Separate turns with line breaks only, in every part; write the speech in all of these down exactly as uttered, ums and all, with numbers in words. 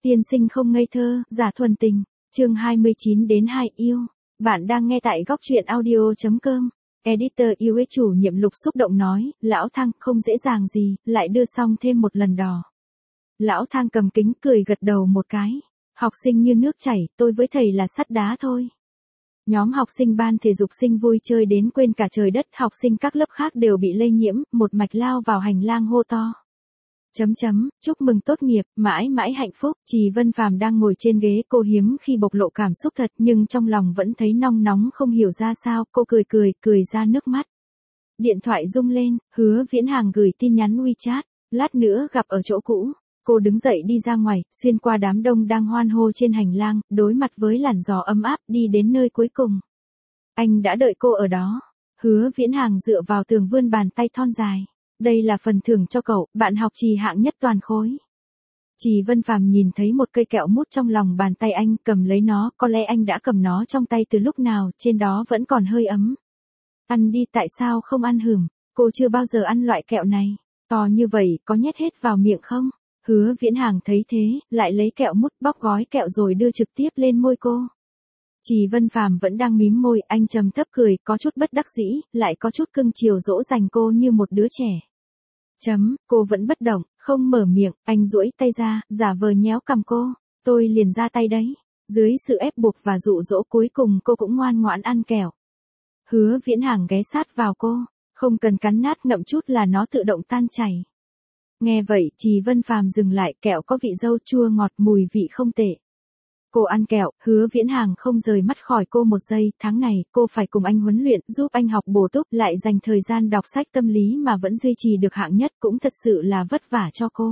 Tiên sinh không ngây thơ, giả thuần tình. Chương hai mươi chín đến hai yêu. Bạn đang nghe tại góc truyện audio chấm com. Editor u ét chủ nhiệm Lục xúc động nói, lão Thang không dễ dàng gì, lại đưa xong thêm một lần đò. Lão Thang cầm kính cười gật đầu một cái. Học sinh như nước chảy, tôi với thầy là sắt đá thôi. Nhóm học sinh ban thể dục sinh vui chơi đến quên cả trời đất, học sinh các lớp khác đều bị lây nhiễm, một mạch lao vào hành lang hô to. Chấm chấm, chúc mừng tốt nghiệp, mãi mãi hạnh phúc. Trì Vân Phàm đang ngồi trên ghế, cô hiếm khi bộc lộ cảm xúc thật, nhưng trong lòng vẫn thấy nong nóng không hiểu ra sao, cô cười cười, cười ra nước mắt. Điện thoại rung lên, Hứa Viễn Hàng gửi tin nhắn WeChat, lát nữa gặp ở chỗ cũ. Cô đứng dậy đi ra ngoài, xuyên qua đám đông đang hoan hô trên hành lang, đối mặt với làn gió ấm áp, đi đến nơi cuối cùng. Anh đã đợi cô ở đó. Hứa Viễn Hàng dựa vào tường vươn bàn tay thon dài. Đây là phần thưởng cho cậu, bạn học trì hạng nhất toàn khối. Trì Vân Phàm nhìn thấy một cây kẹo mút trong lòng bàn tay anh, cầm lấy nó, có lẽ anh đã cầm nó trong tay từ lúc nào, trên đó vẫn còn hơi ấm. Ăn đi, tại sao không ăn hửm, cô chưa bao giờ ăn loại kẹo này. To như vậy, có nhét hết vào miệng không? Hứa Viễn Hàng thấy thế, lại lấy kẹo mút bóc gói kẹo rồi đưa trực tiếp lên môi cô. Trì Vân Phàm vẫn đang mím môi, anh trầm thấp cười, có chút bất đắc dĩ, lại có chút cưng chiều dỗ dành cô như một đứa trẻ. Chấm, cô vẫn bất động, không mở miệng, anh duỗi tay ra, giả vờ nhéo cằm cô, tôi liền ra tay đấy. Dưới sự ép buộc và dụ dỗ cuối cùng cô cũng ngoan ngoãn ăn kẹo. Hứa Viễn Hàng ghé sát vào cô, không cần cắn nát ngậm chút là nó tự động tan chảy. Nghe vậy, Trì Vân Phàm dừng lại, kẹo có vị dâu chua ngọt, mùi vị không tệ. Cô ăn kẹo, Hứa Viễn Hàng không rời mắt khỏi cô một giây, tháng này, cô phải cùng anh huấn luyện, giúp anh học bổ túc, lại dành thời gian đọc sách tâm lý mà vẫn duy trì được hạng nhất, cũng thật sự là vất vả cho cô.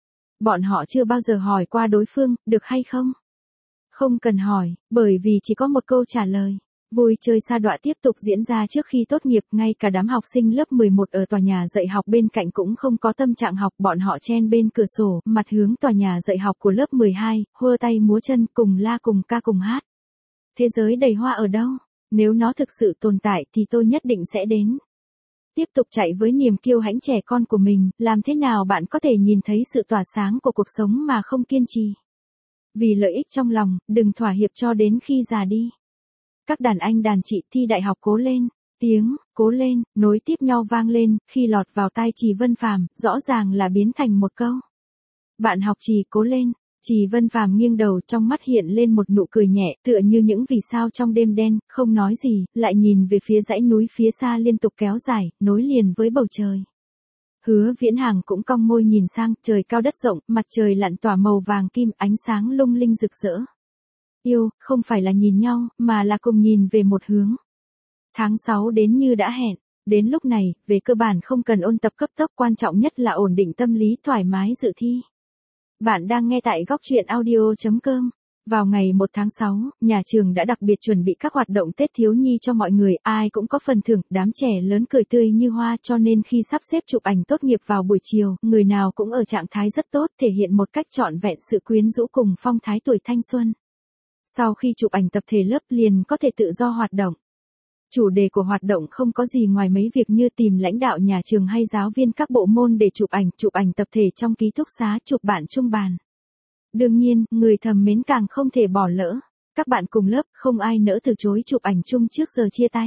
Bọn họ chưa bao giờ hỏi qua đối phương, được hay không? Không cần hỏi, bởi vì chỉ có một câu trả lời. Vui chơi sa đọa tiếp tục diễn ra trước khi tốt nghiệp, ngay cả đám học sinh lớp mười một ở tòa nhà dạy học bên cạnh cũng không có tâm trạng học, bọn họ chen bên cửa sổ, mặt hướng tòa nhà dạy học của lớp mười hai, hơ tay múa chân, cùng la cùng ca cùng hát. Thế giới đầy hoa ở đâu? Nếu nó thực sự tồn tại thì tôi nhất định sẽ đến. Tiếp tục chạy với niềm kiêu hãnh trẻ con của mình, làm thế nào bạn có thể nhìn thấy sự tỏa sáng của cuộc sống mà không kiên trì? Vì lợi ích trong lòng, đừng thỏa hiệp cho đến khi già đi. Các đàn anh đàn chị thi đại học cố lên, tiếng, cố lên, nối tiếp nhau vang lên, khi lọt vào tai Trì Vân Phàm, rõ ràng là biến thành một câu. Bạn học Trì cố lên, Trì Vân Phàm nghiêng đầu, trong mắt hiện lên một nụ cười nhẹ, tựa như những vì sao trong đêm đen, không nói gì, lại nhìn về phía dãy núi phía xa liên tục kéo dài, nối liền với bầu trời. Hứa Viễn Hàng cũng cong môi nhìn sang, trời cao đất rộng, mặt trời lặn tỏa màu vàng kim, ánh sáng lung linh rực rỡ. Yêu, không phải là nhìn nhau, mà là cùng nhìn về một hướng. Tháng sáu đến như đã hẹn, đến lúc này, về cơ bản không cần ôn tập cấp tốc, quan trọng nhất là ổn định tâm lý, thoải mái dự thi. Bạn đang nghe tại góc truyện audio chấm com. Vào ngày một tháng sáu, nhà trường đã đặc biệt chuẩn bị các hoạt động Tết thiếu nhi cho mọi người, ai cũng có phần thưởng, đám trẻ lớn cười tươi như hoa, cho nên khi sắp xếp chụp ảnh tốt nghiệp vào buổi chiều, người nào cũng ở trạng thái rất tốt, thể hiện một cách trọn vẹn sự quyến rũ cùng phong thái tuổi thanh xuân. Sau khi chụp ảnh tập thể lớp liền có thể tự do hoạt động. Chủ đề của hoạt động không có gì ngoài mấy việc như tìm lãnh đạo nhà trường hay giáo viên các bộ môn để chụp ảnh, chụp ảnh tập thể trong ký túc xá, chụp bạn chung bàn. Đương nhiên, người thầm mến càng không thể bỏ lỡ. Các bạn cùng lớp, không ai nỡ từ chối chụp ảnh chung trước giờ chia tay.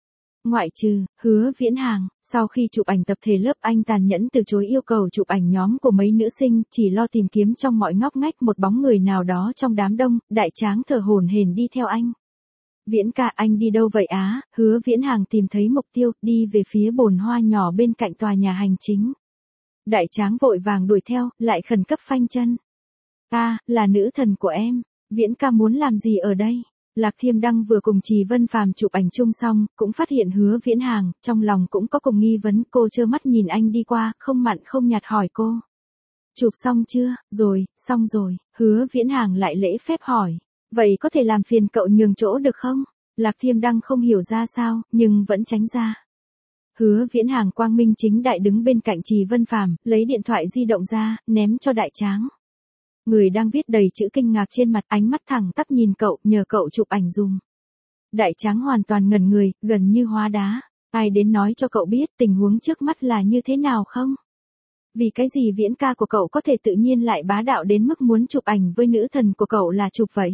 Ngoại trừ, Hứa Viễn Hàng, sau khi chụp ảnh tập thể lớp anh tàn nhẫn từ chối yêu cầu chụp ảnh nhóm của mấy nữ sinh, chỉ lo tìm kiếm trong mọi ngóc ngách một bóng người nào đó trong đám đông, Đại Tráng thở hổn hển đi theo anh. Viễn ca, anh đi đâu vậy á? Hứa Viễn Hàng tìm thấy mục tiêu, đi về phía bồn hoa nhỏ bên cạnh tòa nhà hành chính. Đại Tráng vội vàng đuổi theo, lại khẩn cấp phanh chân. A, là nữ thần của em, Viễn ca muốn làm gì ở đây? Lạc Thiêm Đăng vừa cùng Trì Vân Phàm chụp ảnh chung xong, cũng phát hiện Hứa Viễn Hàng, trong lòng cũng có cùng nghi vấn, cô trơ mắt nhìn anh đi qua, không mặn không nhạt hỏi cô. Chụp xong chưa? Rồi, xong rồi, Hứa Viễn Hàng lại lễ phép hỏi. Vậy có thể làm phiền cậu nhường chỗ được không? Lạc Thiêm Đăng không hiểu ra sao, nhưng vẫn tránh ra. Hứa Viễn Hàng quang minh chính đại đứng bên cạnh Trì Vân Phàm, lấy điện thoại di động ra, ném cho Đại Tráng. Người đang viết đầy chữ kinh ngạc trên mặt, ánh mắt thẳng tắp nhìn cậu, nhờ cậu chụp ảnh dùm. Đại Tráng hoàn toàn ngẩn người, gần như hóa đá. Ai đến nói cho cậu biết tình huống trước mắt là như thế nào không? Vì cái gì Viễn ca của cậu có thể tự nhiên lại bá đạo đến mức muốn chụp ảnh với nữ thần của cậu là chụp vậy?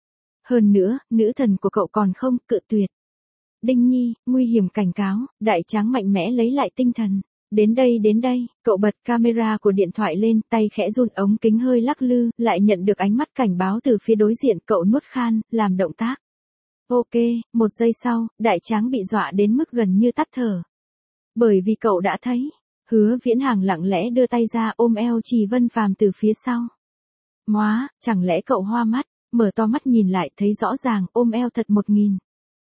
Hơn nữa, nữ thần của cậu còn không cự tuyệt. Đinh Nhi, nguy hiểm cảnh cáo, đại tráng mạnh mẽ lấy lại tinh thần. Đến đây đến đây, cậu bật camera của điện thoại lên, tay khẽ run, ống kính hơi lắc lư, lại nhận được ánh mắt cảnh báo từ phía đối diện, cậu nuốt khan, làm động tác. Ok, một giây sau, đại tráng bị dọa đến mức gần như tắt thở. Bởi vì cậu đã thấy, Hứa Viễn Hàng lặng lẽ đưa tay ra ôm eo Trì Vân Phàm từ phía sau. Móa, chẳng lẽ cậu hoa mắt, mở to mắt nhìn lại thấy rõ ràng ôm eo thật một nghìn.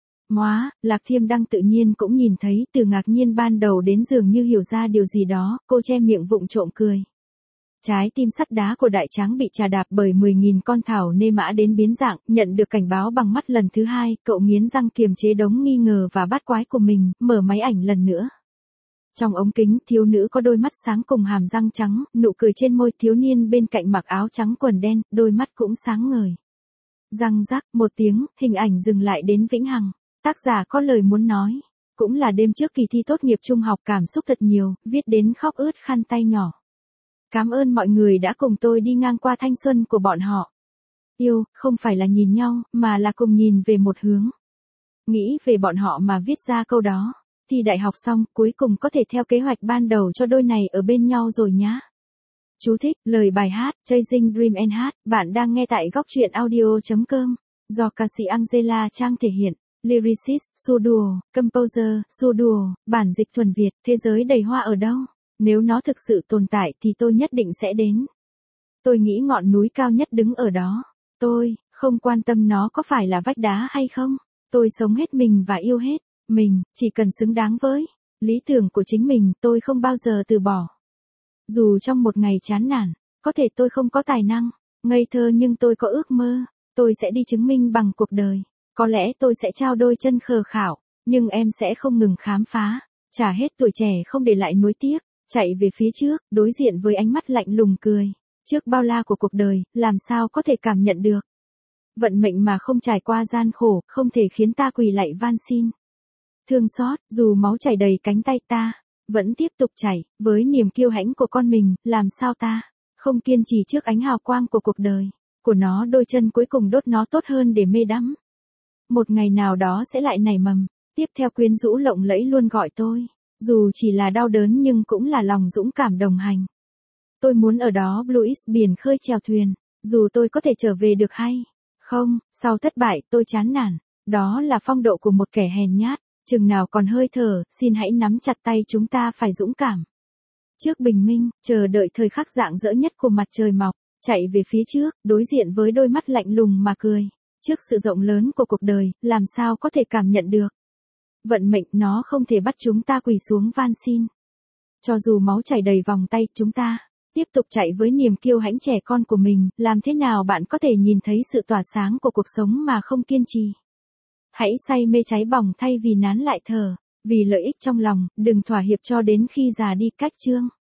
Móa, Lạc Thiêm Đăng tự nhiên cũng nhìn thấy, từ ngạc nhiên ban đầu đến dường như hiểu ra điều gì đó, cô che miệng vụng trộm cười. Trái tim sắt đá của đại tráng bị trà đạp bởi mười nghìn con thảo nê mã đến biến dạng, nhận được cảnh báo bằng mắt lần thứ hai, cậu nghiến răng kiềm chế đống nghi ngờ và bát quái của mình, mở máy ảnh lần nữa. Trong ống kính, thiếu nữ có đôi mắt sáng cùng hàm răng trắng, nụ cười trên môi, thiếu niên bên cạnh mặc áo trắng quần đen, đôi mắt cũng sáng ngời. Răng rắc, một tiếng, hình ảnh dừng lại đến Vĩnh Hằng. Tác giả có lời muốn nói. Cũng là đêm trước kỳ thi tốt nghiệp trung học, cảm xúc thật nhiều, viết đến khóc ướt khăn tay nhỏ. Cảm ơn mọi người đã cùng tôi đi ngang qua thanh xuân của bọn họ. Yêu, không phải là nhìn nhau, mà là cùng nhìn về một hướng. Nghĩ về bọn họ mà viết ra câu đó. Thi đại học xong, cuối cùng có thể theo kế hoạch ban đầu cho đôi này ở bên nhau rồi nhá. Chú thích, lời bài hát, Chasing Dream and Hát, bạn đang nghe tại góc truyện audio chấm com, do ca sĩ Angela Trang thể hiện. Lyricist, Suduo, Composer, Suduo, bản dịch thuần Việt, thế giới đầy hoa ở đâu? Nếu nó thực sự tồn tại thì tôi nhất định sẽ đến. Tôi nghĩ ngọn núi cao nhất đứng ở đó. Tôi, không quan tâm nó có phải là vách đá hay không. Tôi sống hết mình và yêu hết mình, chỉ cần xứng đáng với lý tưởng của chính mình, tôi không bao giờ từ bỏ. Dù trong một ngày chán nản, có thể tôi không có tài năng, ngây thơ, nhưng tôi có ước mơ. Tôi sẽ đi chứng minh bằng cuộc đời. Có lẽ tôi sẽ trao đôi chân khờ khảo, nhưng em sẽ không ngừng khám phá, trả hết tuổi trẻ không để lại nuối tiếc, chạy về phía trước, đối diện với ánh mắt lạnh lùng cười. Trước bao la của cuộc đời, làm sao có thể cảm nhận được vận mệnh mà không trải qua gian khổ, không thể khiến ta quỳ lạy van xin. Thương xót, dù máu chảy đầy cánh tay ta, vẫn tiếp tục chảy, với niềm kiêu hãnh của con mình, làm sao ta không kiên trì trước ánh hào quang của cuộc đời, của nó đôi chân cuối cùng đốt nó tốt hơn để mê đắm. Một ngày nào đó sẽ lại nảy mầm, tiếp theo quyến rũ lộng lẫy luôn gọi tôi, dù chỉ là đau đớn nhưng cũng là lòng dũng cảm đồng hành. Tôi muốn ở đó Blues biển khơi chèo thuyền, dù tôi có thể trở về được hay không, sau thất bại tôi chán nản, đó là phong độ của một kẻ hèn nhát, chừng nào còn hơi thở, xin hãy nắm chặt tay chúng ta phải dũng cảm. Trước bình minh, chờ đợi thời khắc rạng rỡ nhất của mặt trời mọc, chạy về phía trước, đối diện với đôi mắt lạnh lùng mà cười. Trước sự rộng lớn của cuộc đời, làm sao có thể cảm nhận được vận mệnh, nó không thể bắt chúng ta quỳ xuống van xin. Cho dù máu chảy đầy vòng tay, chúng ta tiếp tục chạy với niềm kiêu hãnh trẻ con của mình. Làm thế nào bạn có thể nhìn thấy sự tỏa sáng của cuộc sống mà không kiên trì? Hãy say mê cháy bỏng thay vì nán lại thở, vì lợi ích trong lòng, đừng thỏa hiệp cho đến khi già đi. Cách chương